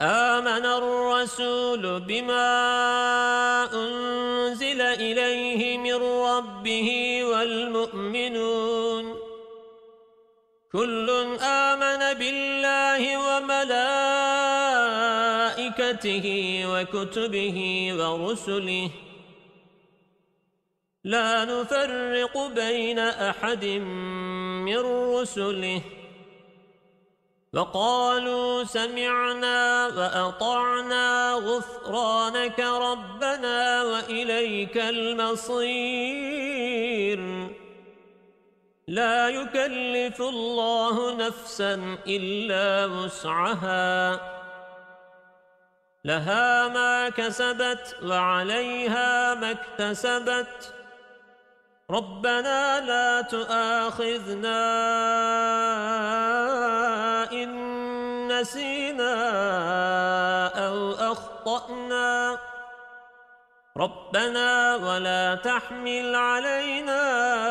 آمن الرسول بما أنزل إليه من ربه والمؤمنون كل آمن بالله وملائكته وكتبه ورسله لا نفرق بين أحد من رسله وقالوا سمعنا وأطعنا غفرانك ربنا وإليك المصير لا يكلف الله نفسا إلا وسعها لها ما كسبت وعليها ما اكتسبت ربنا لا تؤاخذنا إن نسينا أو أخطأنا ربنا ولا تحمل علينا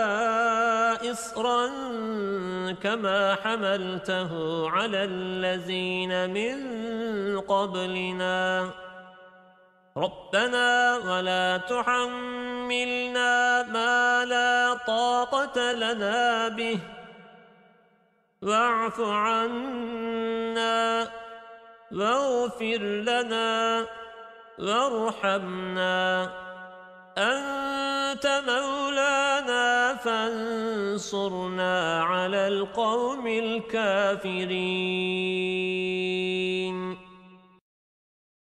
إصرا كما حملته على الذين من قبلنا ربنا ولا تحملنا ما لا طاقة لنا به واعف عنا واغفر لنا وارحمنا أنت مولانا فانصرنا على القوم الكافرين